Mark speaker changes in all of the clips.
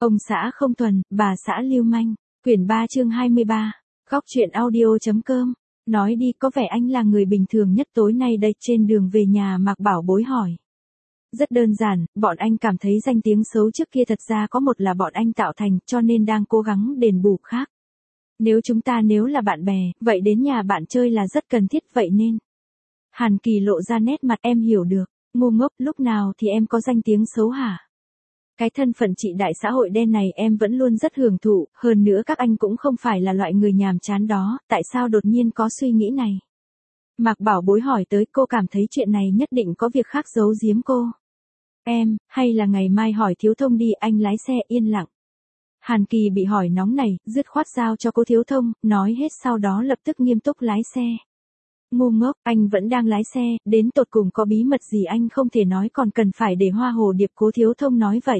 Speaker 1: Ông xã không thuần, bà xã lưu manh. Quyển 3 chương 23. Góc truyện audio.com. Nói đi, có vẻ anh là người bình thường nhất tối nay đây. Trên đường về nhà Mạc Bảo Bối hỏi. Rất đơn giản, bọn anh cảm thấy danh tiếng xấu trước kia thật ra có một là bọn anh tạo thành, cho nên đang cố gắng đền bù khác. Nếu là bạn bè, vậy đến nhà bạn chơi là rất cần thiết, vậy nên. Hàn Kỳ lộ ra nét mặt. Em hiểu được. Ngu ngốc, lúc nào thì em có danh tiếng xấu hả? Cái thân phận chị đại xã hội đen này em vẫn luôn rất hưởng thụ, hơn nữa các anh cũng không phải là loại người nhàm chán đó, tại sao đột nhiên có suy nghĩ này? Mạc Bảo Bối hỏi tới, cô cảm thấy chuyện này nhất định có việc khác giấu giếm cô. Em, hay là ngày mai hỏi Thiếu Thông đi, anh lái xe. Yên lặng. Hàn Kỳ bị hỏi nóng này, dứt khoát giao cho cô Thiếu Thông, nói hết sau đó lập tức nghiêm túc lái xe. Ngu ngốc, anh vẫn đang lái xe, đến tột cùng có bí mật gì anh không thể nói, còn cần phải để hoa hồ điệp cố Thiếu Thông nói vậy.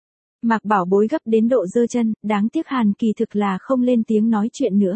Speaker 1: Mạc Bảo Bối gấp đến độ giơ chân, đáng tiếc Hàn Kỳ thực là không lên tiếng nói chuyện nữa.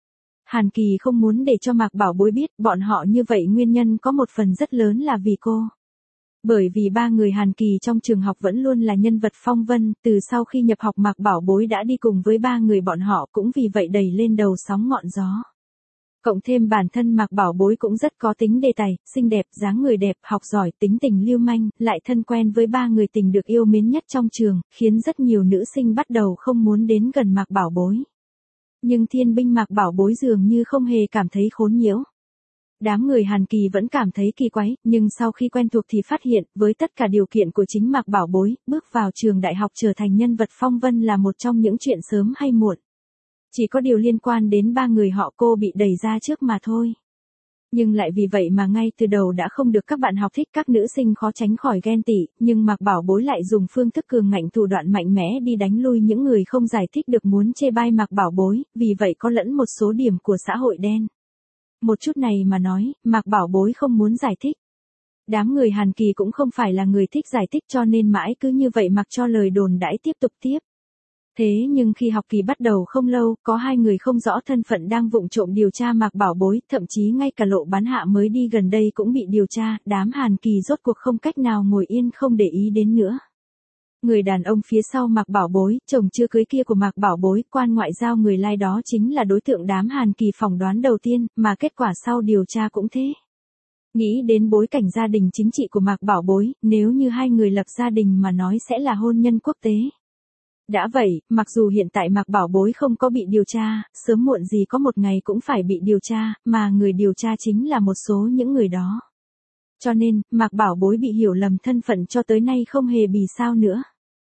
Speaker 1: Hàn Kỳ không muốn để cho Mạc Bảo Bối biết, bọn họ như vậy nguyên nhân có một phần rất lớn là vì cô. Bởi vì ba người Hàn Kỳ trong trường học vẫn luôn là nhân vật phong vân, từ sau khi nhập học Mạc Bảo Bối đã đi cùng với ba người bọn họ, cũng vì vậy đẩy lên đầu sóng ngọn gió. Cộng thêm bản thân Mạc Bảo Bối cũng rất có tính đề tài, xinh đẹp, dáng người đẹp, học giỏi, tính tình lưu manh, lại thân quen với ba người tình được yêu mến nhất trong trường, khiến rất nhiều nữ sinh bắt đầu không muốn đến gần Mạc Bảo Bối. Nhưng thiên binh Mạc Bảo Bối dường như không hề cảm thấy khốn nhiễu. Đám người Hàn Kỳ vẫn cảm thấy kỳ quái, nhưng sau khi quen thuộc thì phát hiện, với tất cả điều kiện của chính Mạc Bảo Bối, bước vào trường đại học trở thành nhân vật phong vân là một trong những chuyện sớm hay muộn. Chỉ có điều liên quan đến ba người họ cô bị đẩy ra trước mà thôi. Nhưng lại vì vậy mà ngay từ đầu đã không được các bạn học thích, các nữ sinh khó tránh khỏi ghen tị, nhưng Mạc Bảo Bối lại dùng phương thức cường ngạnh thủ đoạn mạnh mẽ đi đánh lui những người không giải thích được muốn chê bai Mạc Bảo Bối, vì vậy có lẫn một số điểm của xã hội đen. Một chút này mà nói, Mạc Bảo Bối không muốn giải thích. Đám người Hàn Kỳ cũng không phải là người thích giải thích, cho nên mãi cứ như vậy mặc cho lời đồn đãi tiếp tục tiếp. Thế nhưng khi học kỳ bắt đầu không lâu, có hai người không rõ thân phận đang vụng trộm điều tra Mạc Bảo Bối, thậm chí ngay cả Lộ Bán Hạ mới đi gần đây cũng bị điều tra, đám Hàn Kỳ rốt cuộc không cách nào ngồi yên không để ý đến nữa. Người đàn ông phía sau Mạc Bảo Bối, chồng chưa cưới kia của Mạc Bảo Bối, quan ngoại giao người lai đó chính là đối tượng đám Hàn Kỳ phỏng đoán đầu tiên, mà kết quả sau điều tra cũng thế. Nghĩ đến bối cảnh gia đình chính trị của Mạc Bảo Bối, nếu như hai người lập gia đình mà nói sẽ là hôn nhân quốc tế. Đã vậy, mặc dù hiện tại Mạc Bảo Bối không có bị điều tra, sớm muộn gì có một ngày cũng phải bị điều tra, mà người điều tra chính là một số những người đó. Cho nên, Mạc Bảo Bối bị hiểu lầm thân phận cho tới nay không hề bị sao nữa.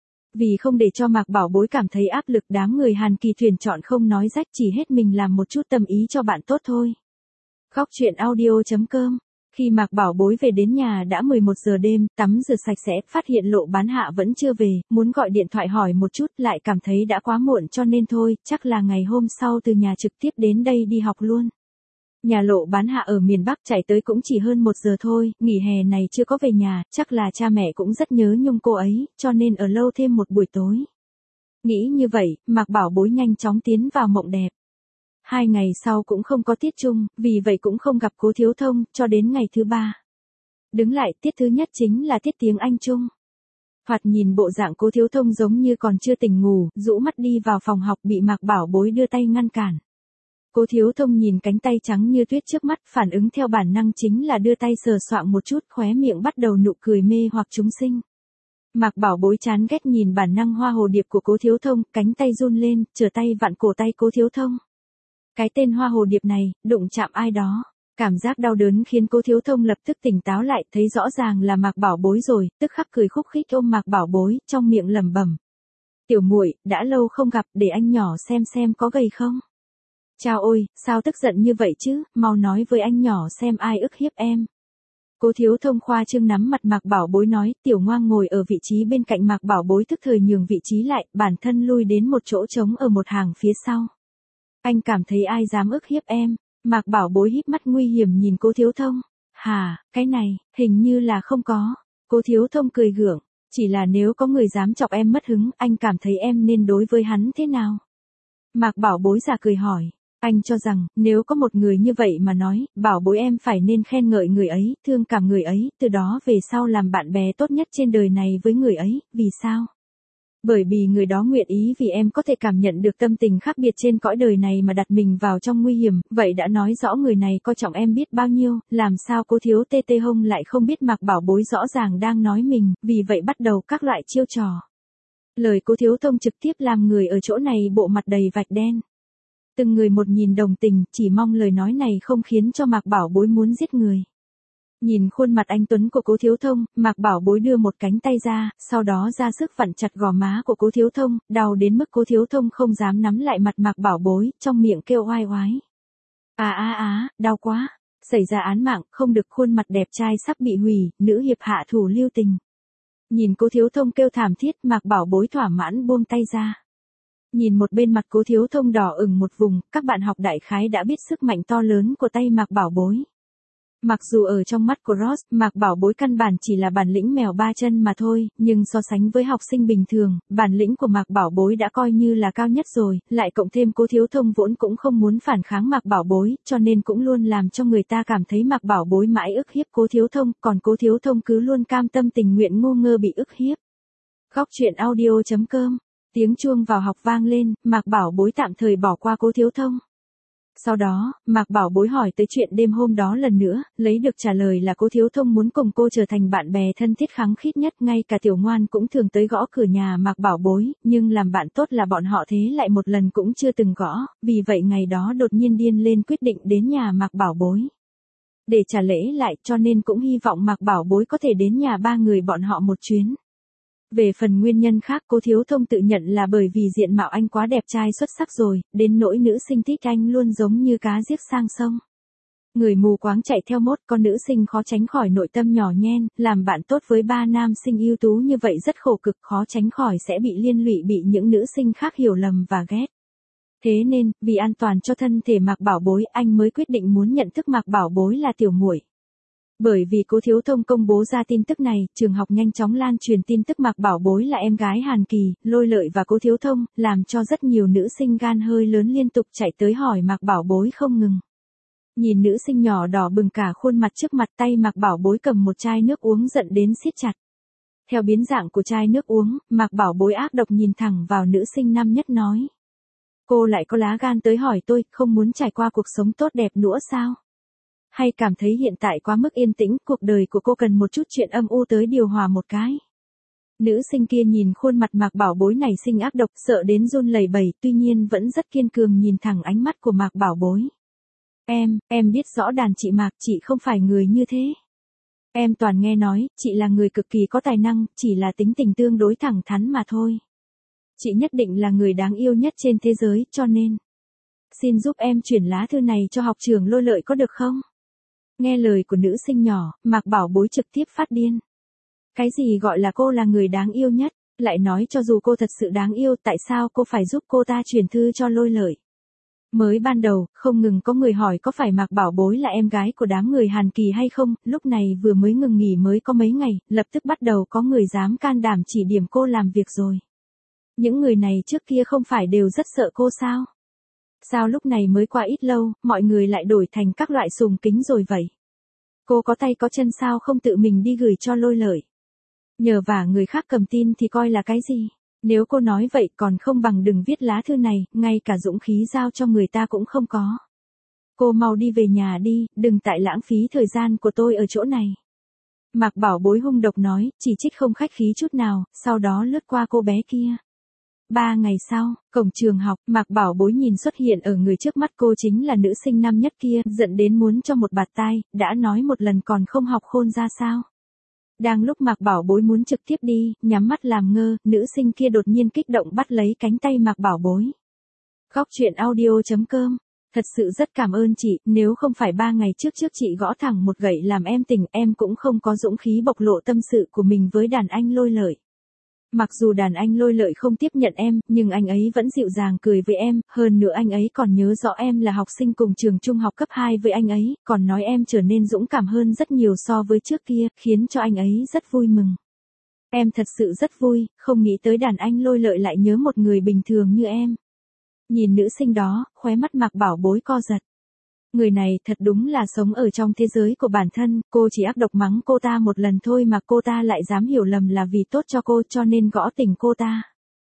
Speaker 1: Vì không để cho Mạc Bảo Bối cảm thấy áp lực, đám người Hàn Kỳ tuyển chọn không nói rách, chỉ hết mình làm một chút tâm ý cho bạn tốt thôi. Góc truyện audio.com. Khi Mạc Bảo Bối về đến nhà đã 11 giờ đêm, tắm rửa sạch sẽ, phát hiện Lộ Bán Hạ vẫn chưa về, muốn gọi điện thoại hỏi một chút, lại cảm thấy đã quá muộn cho nên thôi, chắc là ngày hôm sau từ nhà trực tiếp đến đây đi học luôn. Nhà Lộ Bán Hạ ở miền Bắc, chạy tới cũng chỉ hơn 1 giờ thôi, nghỉ hè này chưa có về nhà, chắc là cha mẹ cũng rất nhớ nhung cô ấy, cho nên ở lâu thêm một buổi tối. Nghĩ như vậy, Mạc Bảo Bối nhanh chóng tiến vào mộng đẹp. 2 ngày sau cũng không có tiết chung, vì vậy cũng không gặp cố Thiếu Thông, cho đến ngày thứ 3. Đứng lại, tiết thứ nhất chính là tiết tiếng Anh chung. Thoạt nhìn bộ dạng cố Thiếu Thông giống như còn chưa tỉnh ngủ, rũ mắt đi vào phòng học bị Mạc Bảo Bối đưa tay ngăn cản. Cố Thiếu Thông nhìn cánh tay trắng như tuyết trước mắt, phản ứng theo bản năng chính là đưa tay sờ soạng một chút, khóe miệng bắt đầu nụ cười mê hoặc chúng sinh. Mạc Bảo Bối chán ghét nhìn bản năng hoa hồ điệp của cố Thiếu Thông, cánh tay run lên, trở tay vặn cổ tay cố Thiếu Thông. Cái tên hoa hồ điệp này, đụng chạm ai đó. Cảm giác đau đớn khiến cố Thiếu Thông lập tức tỉnh táo lại, thấy rõ ràng là Mạc Bảo Bối rồi, tức khắc cười khúc khích ôm Mạc Bảo Bối, trong miệng lẩm bẩm. Tiểu muội, đã lâu không gặp, để anh nhỏ xem có gầy không? Chao ôi, sao tức giận như vậy chứ, mau nói với anh nhỏ xem ai ức hiếp em. Cố Thiếu Thông khoa trương nắm mặt Mạc Bảo Bối nói, Tiểu Ngoang ngồi ở vị trí bên cạnh Mạc Bảo Bối tức thời nhường vị trí lại, bản thân lui đến một chỗ trống ở một hàng phía sau. Anh cảm thấy ai dám ức hiếp em? Mạc Bảo Bối híp mắt nguy hiểm nhìn cố Thiếu Thông. Hả, cái này, hình như là không có. Cố Thiếu Thông cười gượng, chỉ là nếu có người dám chọc em mất hứng, anh cảm thấy em nên đối với hắn thế nào? Mạc Bảo Bối giả cười hỏi, anh cho rằng, nếu có một người như vậy mà nói, Bảo Bối em phải nên khen ngợi người ấy, thương cảm người ấy, từ đó về sau làm bạn bè tốt nhất trên đời này với người ấy, vì sao? Bởi vì người đó nguyện ý vì em có thể cảm nhận được tâm tình khác biệt trên cõi đời này mà đặt mình vào trong nguy hiểm, vậy đã nói rõ người này coi trọng em biết bao nhiêu, làm sao Cố Thiếu Tê Tê Hông lại không biết Mạc Bảo Bối rõ ràng đang nói mình, vì vậy bắt đầu các loại chiêu trò. Lời Cố Thiếu Thông trực tiếp làm người ở chỗ này bộ mặt đầy vạch đen. Từng người một nhìn đồng tình, chỉ mong lời nói này không khiến cho Mạc Bảo Bối muốn giết người. Nhìn khuôn mặt anh tuấn của Cố Thiếu Thông, Mạc Bảo Bối đưa một cánh tay ra, sau đó ra sức vặn chặt gò má của Cố Thiếu Thông, đau đến mức Cố Thiếu Thông không dám nắm lại mặt Mạc Bảo Bối, trong miệng kêu oai oái. Đau quá, xảy ra án mạng, không được, khuôn mặt đẹp trai sắp bị hủy, nữ hiệp hạ thủ lưu tình. Nhìn Cố Thiếu Thông kêu thảm thiết, Mạc Bảo Bối thỏa mãn buông tay ra. Nhìn một bên mặt Cố Thiếu Thông đỏ ửng một vùng, các bạn học đại khái đã biết sức mạnh to lớn của tay Mạc Bảo Bối. Mặc dù ở trong mắt của Ross, Mạc Bảo Bối căn bản chỉ là bản lĩnh mèo ba chân mà thôi, nhưng so sánh với học sinh bình thường, bản lĩnh của Mạc Bảo Bối đã coi như là cao nhất rồi, lại cộng thêm Cố Thiếu Thông vốn cũng không muốn phản kháng Mạc Bảo Bối, cho nên cũng luôn làm cho người ta cảm thấy Mạc Bảo Bối mãi ức hiếp Cố Thiếu Thông, còn Cố Thiếu Thông cứ luôn cam tâm tình nguyện ngu ngơ bị ức hiếp. Góc truyện audio.com. Tiếng chuông vào học vang lên, Mạc Bảo Bối tạm thời bỏ qua Cố Thiếu Thông. Sau đó, Mạc Bảo Bối hỏi tới chuyện đêm hôm đó lần nữa, lấy được trả lời là Cố Thiếu Thông muốn cùng cô trở thành bạn bè thân thiết khăng khít nhất, ngay cả Tiểu Ngoan cũng thường tới gõ cửa nhà Mạc Bảo Bối, nhưng làm bạn tốt là bọn họ thế lại một lần cũng chưa từng gõ, vì vậy ngày đó đột nhiên điên lên quyết định đến nhà Mạc Bảo Bối. Để trả lễ lại, cho nên cũng hy vọng Mạc Bảo Bối có thể đến nhà ba người bọn họ một chuyến. Về phần nguyên nhân khác, Cố Thiếu Thông tự nhận là bởi vì diện mạo anh quá đẹp trai xuất sắc rồi, đến nỗi nữ sinh thích anh luôn giống như cá giết sang sông. Người mù quáng chạy theo mốt, con nữ sinh khó tránh khỏi nội tâm nhỏ nhen, làm bạn tốt với ba nam sinh ưu tú như vậy rất khổ cực, khó tránh khỏi sẽ bị liên lụy, bị những nữ sinh khác hiểu lầm và ghét. Thế nên, vì an toàn cho thân thể Mạc Bảo Bối, anh mới quyết định muốn nhận thức Mạc Bảo Bối là tiểu muội. Bởi vì Cố Thiếu Thông công bố ra tin tức này, trường học nhanh chóng lan truyền tin tức Mạc Bảo Bối là em gái Hàn Kỳ, Lôi Lợi và Cố Thiếu Thông, làm cho rất nhiều nữ sinh gan hơi lớn liên tục chạy tới hỏi Mạc Bảo Bối không ngừng. Nhìn nữ sinh nhỏ đỏ bừng cả khuôn mặt, trước mặt tay Mạc Bảo Bối cầm một chai nước uống giận đến siết chặt. Theo biến dạng của chai nước uống, Mạc Bảo Bối ác độc nhìn thẳng vào nữ sinh năm nhất nói. Cô lại có lá gan tới hỏi tôi, không muốn trải qua cuộc sống tốt đẹp nữa sao? Hay cảm thấy hiện tại quá mức yên tĩnh, cuộc đời của cô cần một chút chuyện âm u tới điều hòa một cái. Nữ sinh kia nhìn khuôn mặt Mạc Bảo Bối này sinh ác độc, sợ đến run lẩy bẩy, tuy nhiên vẫn rất kiên cường nhìn thẳng ánh mắt của Mạc Bảo Bối. Em biết rõ đàn chị Mạc, chị không phải người như thế. Em toàn nghe nói, chị là người cực kỳ có tài năng, chỉ là tính tình tương đối thẳng thắn mà thôi. Chị nhất định là người đáng yêu nhất trên thế giới, cho nên xin giúp em chuyển lá thư này cho học trưởng Lôi Lợi có được không? Nghe lời của nữ sinh nhỏ, Mạc Bảo Bối trực tiếp phát điên. Cái gì gọi là cô là người đáng yêu nhất, lại nói cho dù cô thật sự đáng yêu, tại sao cô phải giúp cô ta chuyển thư cho Lôi Lợi? Mới ban đầu, không ngừng có người hỏi có phải Mạc Bảo Bối là em gái của đám người Hàn Kỳ hay không, lúc này vừa mới ngừng nghỉ mới có mấy ngày, lập tức bắt đầu có người dám can đảm chỉ điểm cô làm việc rồi. Những người này trước kia không phải đều rất sợ cô sao? Sao lúc này mới qua ít lâu, mọi người lại đổi thành các loại sùng kính rồi vậy? Cô có tay có chân sao không tự mình đi gửi cho Lôi Lợi? Nhờ vả người khác cầm tin thì coi là cái gì? Nếu cô nói vậy còn không bằng đừng viết lá thư này, ngay cả dũng khí giao cho người ta cũng không có. Cô mau đi về nhà đi, đừng tại lãng phí thời gian của tôi ở chỗ này. Mạc Bảo Bối hung độc nói, chỉ trích không khách khí chút nào, sau đó lướt qua cô bé kia. 3 ngày sau, cổng trường học, Mạc Bảo Bối nhìn xuất hiện ở người trước mắt cô chính là nữ sinh năm nhất kia, giận đến muốn cho một bạt tai, đã nói một lần còn không học khôn ra sao. Đang lúc Mạc Bảo Bối muốn trực tiếp đi, nhắm mắt làm ngơ, nữ sinh kia đột nhiên kích động bắt lấy cánh tay Mạc Bảo Bối. Góc truyện audio.com. Thật sự rất cảm ơn chị, nếu không phải 3 ngày trước chị gõ thẳng một gậy làm em tỉnh, em cũng không có dũng khí bộc lộ tâm sự của mình với đàn anh Lôi Lợi. Mặc dù đàn anh Lôi Lợi không tiếp nhận em, nhưng anh ấy vẫn dịu dàng cười với em, hơn nữa anh ấy còn nhớ rõ em là học sinh cùng trường trung học cấp 2 với anh ấy, còn nói em trở nên dũng cảm hơn rất nhiều so với trước kia, khiến cho anh ấy rất vui mừng. Em thật sự rất vui, không nghĩ tới đàn anh Lôi Lợi lại nhớ một người bình thường như em. Nhìn nữ sinh đó, khóe mắt Mạc Bảo Bối co giật. Người này thật đúng là sống ở trong thế giới của bản thân, cô chỉ ác độc mắng cô ta một lần thôi mà cô ta lại dám hiểu lầm là vì tốt cho cô cho nên gõ tỉnh cô ta.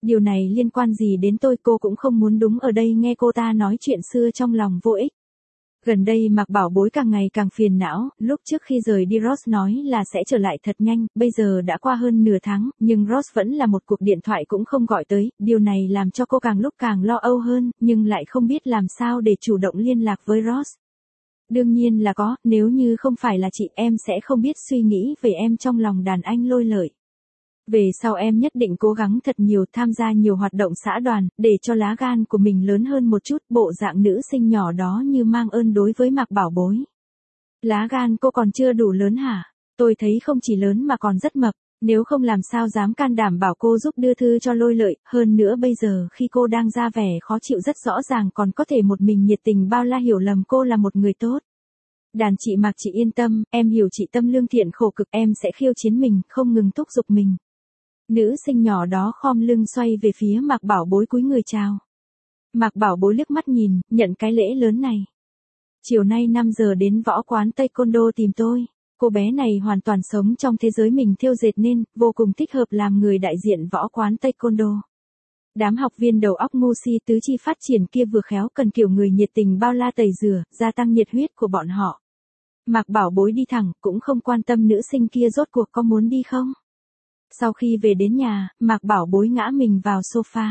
Speaker 1: Điều này liên quan gì đến tôi, cô cũng không muốn đúng ở đây nghe cô ta nói chuyện xưa trong lòng vô ích. Gần đây Mạc Bảo Bối càng ngày càng phiền não, lúc trước khi rời đi Ross nói là sẽ trở lại thật nhanh, bây giờ đã qua hơn nửa tháng, nhưng Ross vẫn là một cuộc điện thoại cũng không gọi tới, điều này làm cho cô càng lúc càng lo âu hơn, nhưng lại không biết làm sao để chủ động liên lạc với Ross. Đương nhiên là có, nếu như không phải là chị em sẽ không biết suy nghĩ về em trong lòng đàn anh Lôi Lợi. Về sau em nhất định cố gắng thật nhiều, tham gia nhiều hoạt động xã đoàn, để cho lá gan của mình lớn hơn một chút, bộ dạng nữ sinh nhỏ đó như mang ơn đối với Mạc Bảo Bối. Lá gan cô còn chưa đủ lớn hả? Tôi thấy không chỉ lớn mà còn rất mập, nếu không làm sao dám can đảm bảo cô giúp đưa thư cho Lôi Lợi, hơn nữa bây giờ khi cô đang ra vẻ khó chịu rất rõ ràng còn có thể một mình nhiệt tình bao la hiểu lầm cô là một người tốt. Đàn chị Mạc chị yên tâm, em hiểu chị tâm lương thiện khổ cực, em sẽ khiêu chiến mình, không ngừng thúc giục mình. Nữ sinh nhỏ đó khom lưng xoay về phía Mạc Bảo Bối cúi người chào. Mạc Bảo Bối liếc mắt nhìn, nhận cái lễ lớn này. Chiều nay 5 giờ đến võ quán Taekwondo tìm tôi. Cô bé này hoàn toàn sống trong thế giới mình thêu dệt nên, vô cùng thích hợp làm người đại diện võ quán Taekwondo. Đám học viên đầu óc ngu si tứ chi phát triển kia vừa khéo cần kiểu người nhiệt tình bao la tẩy rửa, gia tăng nhiệt huyết của bọn họ. Mạc Bảo Bối đi thẳng, cũng không quan tâm nữ sinh kia rốt cuộc có muốn đi không. Sau khi về đến nhà, Mạc Bảo Bối ngã mình vào sofa.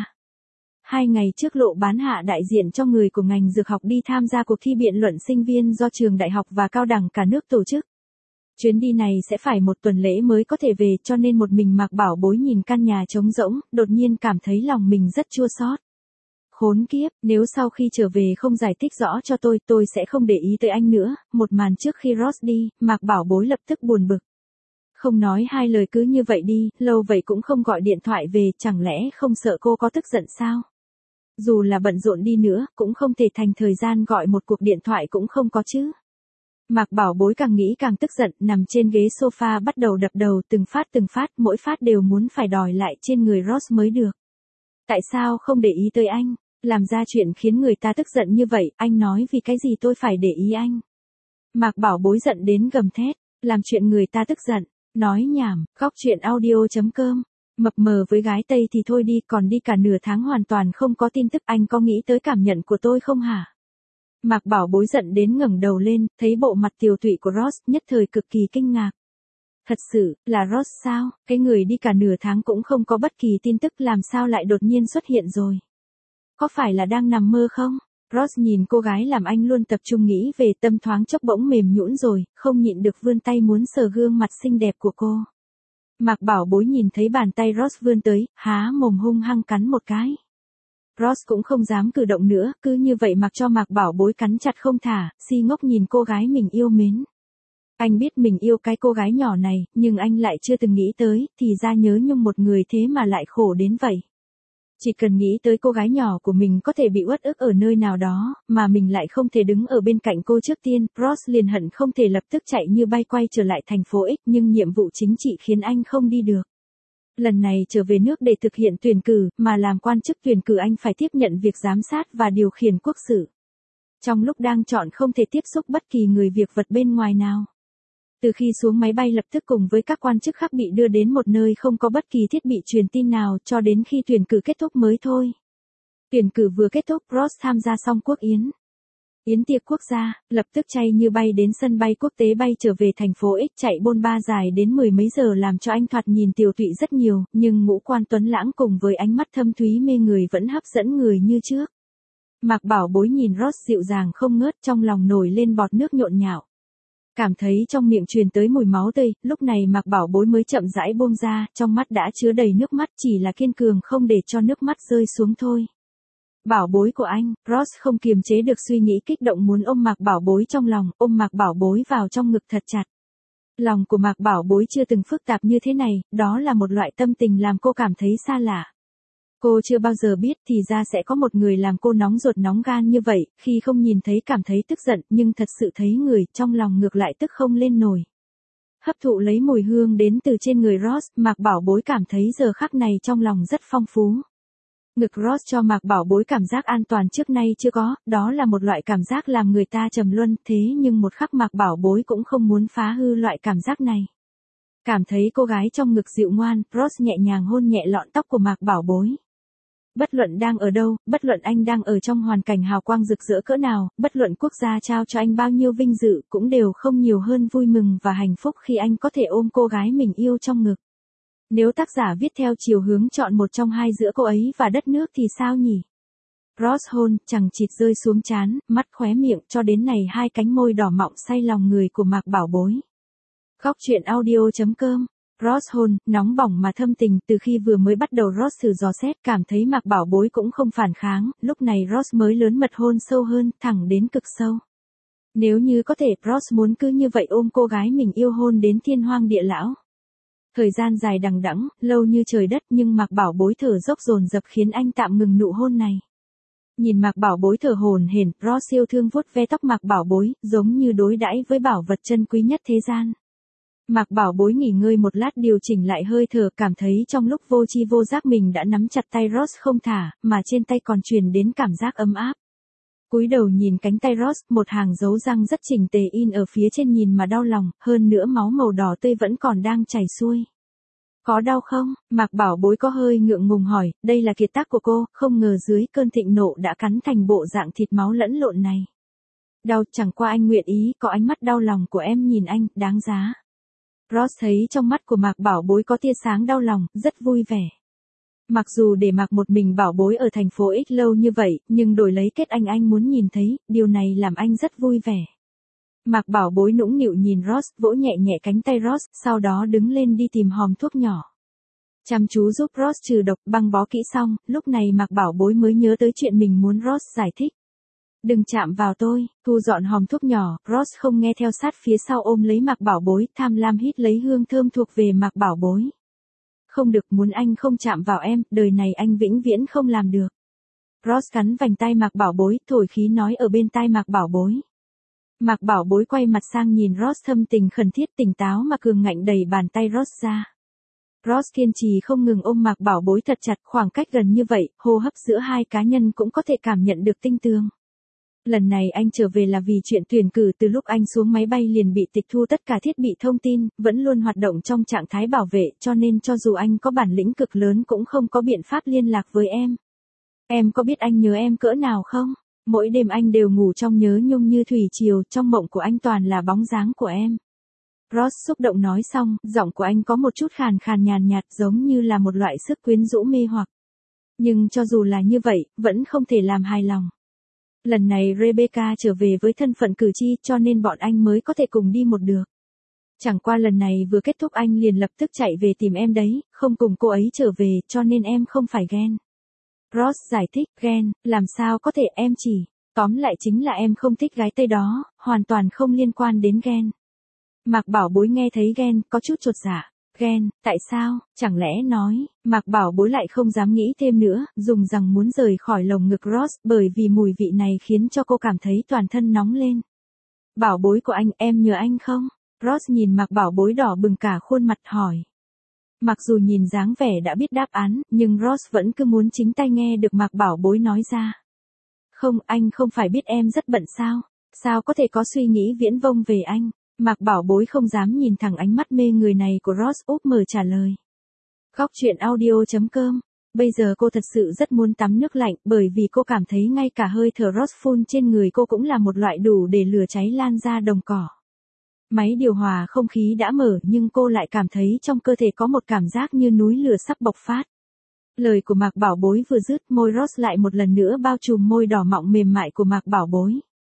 Speaker 1: 2 ngày trước Lộ Bán Hạ đại diện cho người của ngành dược học đi tham gia cuộc thi biện luận sinh viên do trường đại học và cao đẳng cả nước tổ chức. Chuyến đi này sẽ phải 1 tuần lễ mới có thể về, cho nên một mình Mạc Bảo Bối nhìn căn nhà trống rỗng, đột nhiên cảm thấy lòng mình rất chua xót. Khốn kiếp, nếu sau khi trở về không giải thích rõ cho tôi sẽ không để ý tới anh nữa. Một màn trước khi Ross đi, Mạc Bảo Bối lập tức buồn bực. Không nói 2 lời cứ như vậy đi, lâu vậy cũng không gọi điện thoại về, chẳng lẽ không sợ cô có tức giận sao? Dù là bận rộn đi nữa, cũng không thể thành thời gian gọi một cuộc điện thoại cũng không có chứ. Mạc Bảo Bối càng nghĩ càng tức giận, nằm trên ghế sofa bắt đầu đập đầu từng phát, mỗi phát đều muốn phải đòi lại trên người Ross mới được. Tại sao không để ý tới anh? Làm ra chuyện khiến người ta tức giận như vậy, anh nói vì cái gì tôi phải để ý anh? Mạc Bảo Bối giận đến gầm thét, làm chuyện người ta tức giận. Nói nhảm, góc chuyện audio.com. Mập mờ với gái Tây thì thôi đi, còn đi cả nửa tháng hoàn toàn không có tin tức, anh có nghĩ tới cảm nhận của tôi không hả? Mạc Bảo Bối giận đến ngẩng đầu lên, thấy bộ mặt tiều tụy của Ross, nhất thời cực kỳ kinh ngạc. Thật sự, là Ross sao? Cái người đi cả nửa tháng cũng không có bất kỳ tin tức làm sao lại đột nhiên xuất hiện rồi? Có phải là đang nằm mơ không? Ross nhìn cô gái làm anh luôn tập trung nghĩ về, tâm thoáng chốc bỗng mềm nhũn rồi, không nhịn được vươn tay muốn sờ gương mặt xinh đẹp của cô. Mạc Bảo Bối nhìn thấy bàn tay Ross vươn tới, há mồm hung hăng cắn một cái. Ross cũng không dám cử động nữa, cứ như vậy mặc cho Mạc Bảo Bối cắn chặt không thả, si ngốc nhìn cô gái mình yêu mến. Anh biết mình yêu cái cô gái nhỏ này, nhưng anh lại chưa từng nghĩ tới, thì ra nhớ nhung một người thế mà lại khổ đến vậy. Chỉ cần nghĩ tới cô gái nhỏ của mình có thể bị uất ức ở nơi nào đó, mà mình lại không thể đứng ở bên cạnh cô trước tiên, Ross liền hận không thể lập tức chạy như bay quay trở lại thành phố X, nhưng nhiệm vụ chính trị khiến anh không đi được. Lần này trở về nước để thực hiện tuyển cử, mà làm quan chức tuyển cử anh phải tiếp nhận việc giám sát và điều khiển quốc sự. Trong lúc đang chọn không thể tiếp xúc bất kỳ người việc vật bên ngoài nào. Từ khi xuống máy bay lập tức cùng với các quan chức khác bị đưa đến một nơi không có bất kỳ thiết bị truyền tin nào cho đến khi tuyển cử kết thúc mới thôi. Tuyển cử vừa kết thúc, Ross tham gia xong quốc yến. Yến tiệc quốc gia, lập tức chay như bay đến sân bay quốc tế bay trở về thành phố X, chạy bôn ba dài đến 10 mấy giờ làm cho anh thoạt nhìn tiều tụy rất nhiều, nhưng ngũ quan tuấn lãng cùng với ánh mắt thâm thúy mê người vẫn hấp dẫn người như trước. Mạc Bảo Bối nhìn Ross dịu dàng không ngớt, trong lòng nổi lên bọt nước nhộn nhạo. Cảm thấy trong miệng truyền tới mùi máu tươi, lúc này Mạc Bảo Bối mới chậm rãi buông ra, trong mắt đã chứa đầy nước mắt, chỉ là kiên cường không để cho nước mắt rơi xuống thôi. Bảo bối của anh, Ross không kiềm chế được suy nghĩ kích động muốn ôm Mạc Bảo Bối trong lòng, ôm Mạc Bảo Bối vào trong ngực thật chặt. Lòng của Mạc Bảo Bối chưa từng phức tạp như thế này, đó là một loại tâm tình làm cô cảm thấy xa lạ. Cô chưa bao giờ biết thì ra sẽ có một người làm cô nóng ruột nóng gan như vậy, khi không nhìn thấy cảm thấy tức giận, nhưng thật sự thấy người, trong lòng ngược lại tức không lên nổi. Hấp thụ lấy mùi hương đến từ trên người Ross, Mạc Bảo Bối cảm thấy giờ khắc này trong lòng rất phong phú. Ngực Ross cho Mạc Bảo Bối cảm giác an toàn trước nay chưa có, đó là một loại cảm giác làm người ta trầm luân, thế nhưng một khắc Mạc Bảo Bối cũng không muốn phá hư loại cảm giác này. Cảm thấy cô gái trong ngực dịu ngoan, Ross nhẹ nhàng hôn nhẹ lọn tóc của Mạc Bảo Bối. Bất luận đang ở đâu, bất luận anh đang ở trong hoàn cảnh hào quang rực rỡ cỡ nào, bất luận quốc gia trao cho anh bao nhiêu vinh dự cũng đều không nhiều hơn vui mừng và hạnh phúc khi anh có thể ôm cô gái mình yêu trong ngực. Nếu tác giả viết theo chiều hướng chọn một trong hai giữa cô ấy và đất nước thì sao nhỉ? Ross hôn, chẳng chịt rơi xuống trán, mắt khóe miệng cho đến này hai cánh môi đỏ mọng say lòng người của Mạc Bảo Bối. Khóc chuyện audio.com. Ross hôn, nóng bỏng mà thâm tình, từ khi vừa mới bắt đầu Ross thử dò xét cảm thấy Mạc Bảo Bối cũng không phản kháng, lúc này Ross mới lớn mật hôn sâu hơn, thẳng đến cực sâu. Nếu như có thể, Ross muốn cứ như vậy ôm cô gái mình yêu hôn đến thiên hoang địa lão. Thời gian dài đằng đẵng, lâu như trời đất nhưng Mạc Bảo Bối thở dốc dồn dập khiến anh tạm ngừng nụ hôn này. Nhìn Mạc Bảo Bối thở hổn hển, Ross yêu thương vuốt ve tóc Mạc Bảo Bối, giống như đối đãi với bảo vật chân quý nhất thế gian. Mạc Bảo Bối nghỉ ngơi một lát điều chỉnh lại hơi thở, cảm thấy trong lúc vô tri vô giác mình đã nắm chặt tay Ross không thả, mà trên tay còn truyền đến cảm giác ấm áp. Cúi đầu nhìn cánh tay Ross, một hàng dấu răng rất chỉnh tề in ở phía trên nhìn mà đau lòng, hơn nữa máu màu đỏ tươi vẫn còn đang chảy xuôi. Có đau không? Mạc Bảo Bối có hơi ngượng ngùng hỏi, đây là kiệt tác của cô, không ngờ dưới cơn thịnh nộ đã cắn thành bộ dạng thịt máu lẫn lộn này. Đau, chẳng qua anh nguyện ý, có ánh mắt đau lòng của em nhìn anh, đáng giá. Ross thấy trong mắt của Mạc Bảo Bối có tia sáng đau lòng, rất vui vẻ. Mặc dù để mặc một mình Bảo Bối ở thành phố X lâu như vậy, nhưng đổi lấy kết anh muốn nhìn thấy, điều này làm anh rất vui vẻ. Mạc Bảo Bối nũng nịu nhìn Ross, vỗ nhẹ nhẹ cánh tay Ross, sau đó đứng lên đi tìm hòm thuốc nhỏ. Chăm chú giúp Ross trừ độc, băng bó kỹ xong, lúc này Mạc Bảo Bối mới nhớ tới chuyện mình muốn Ross giải thích. Đừng chạm vào tôi, thu dọn hòm thuốc nhỏ, Ross không nghe theo sát phía sau ôm lấy Mạc Bảo Bối, tham lam hít lấy hương thơm thuộc về Mạc Bảo Bối. Không được, muốn anh không chạm vào em, đời này anh vĩnh viễn không làm được. Ross cắn vành tay Mạc Bảo Bối, thổi khí nói ở bên tai Mạc Bảo Bối. Mạc Bảo Bối quay mặt sang nhìn Ross thâm tình khẩn thiết tỉnh táo mà cường ngạnh đẩy bàn tay Ross ra. Ross kiên trì không ngừng ôm Mạc Bảo Bối thật chặt, khoảng cách gần như vậy, hô hấp giữa hai cá nhân cũng có thể cảm nhận được tinh tường. Lần này anh trở về là vì chuyện tuyển cử, từ lúc anh xuống máy bay liền bị tịch thu tất cả thiết bị thông tin, vẫn luôn hoạt động trong trạng thái bảo vệ, cho nên cho dù anh có bản lĩnh cực lớn cũng không có biện pháp liên lạc với em. Em có biết anh nhớ em cỡ nào không? Mỗi đêm anh đều ngủ trong nhớ nhung như thủy triều, trong mộng của anh toàn là bóng dáng của em. Ross xúc động nói xong, giọng của anh có một chút khàn khàn nhàn nhạt giống như là một loại sức quyến rũ mê hoặc. Nhưng cho dù là như vậy, vẫn không thể làm hài lòng. Lần này Rebecca trở về với thân phận cử tri cho nên bọn anh mới có thể cùng đi một được. Chẳng qua lần này vừa kết thúc anh liền lập tức chạy về tìm em đấy, không cùng cô ấy trở về cho nên em không phải ghen. Ross giải thích, ghen, làm sao có thể, em chỉ, tóm lại chính là em không thích gái Tây đó, hoàn toàn không liên quan đến ghen. Mạc Bảo Bối nghe thấy ghen, có chút chột dạ. Ghen, tại sao, chẳng lẽ nói, Mạc Bảo Bối lại không dám nghĩ thêm nữa, dùng rằng muốn rời khỏi lồng ngực Ross, bởi vì mùi vị này khiến cho cô cảm thấy toàn thân nóng lên. Bảo Bối của anh, em nhớ anh không? Ross nhìn Mạc Bảo Bối đỏ bừng cả khuôn mặt hỏi. Mặc dù nhìn dáng vẻ đã biết đáp án, nhưng Ross vẫn cứ muốn chính tay nghe được Mạc Bảo Bối nói ra. Không, anh không phải biết em rất bận sao? Sao có thể có suy nghĩ viễn vông về anh? Mạc Bảo Bối không dám nhìn thẳng ánh mắt mê người này của Ross, úp mở trả lời. Khóc chuyện audio.com. Bây giờ cô thật sự rất muốn tắm nước lạnh, bởi vì cô cảm thấy ngay cả hơi thở Ross phun trên người cô cũng là một loại đủ để lửa cháy lan ra đồng cỏ. Máy điều hòa không khí đã mở nhưng cô lại cảm thấy trong cơ thể có một cảm giác như núi lửa sắp bộc phát. Lời của Mạc Bảo Bối vừa dứt, môi Ross lại một lần nữa bao trùm môi đỏ mọng mềm mại của Mạc Bảo Bối.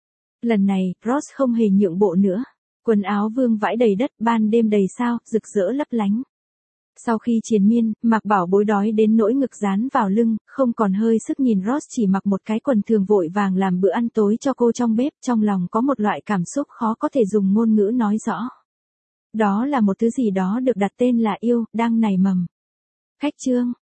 Speaker 1: Lần này, Ross không hề nhượng bộ nữa. Quần áo vương vãi đầy đất, ban đêm đầy sao, rực rỡ lấp lánh. Sau khi triền miên, Mạc Bảo Bối đói đến nỗi ngực dán vào lưng, không còn hơi sức nhìn Ross chỉ mặc một cái quần thường vội vàng làm bữa ăn tối cho cô trong bếp, trong lòng có một loại cảm xúc khó có thể dùng ngôn ngữ nói rõ. Đó là một thứ gì đó được đặt tên là yêu, đang nảy mầm. Khách chương.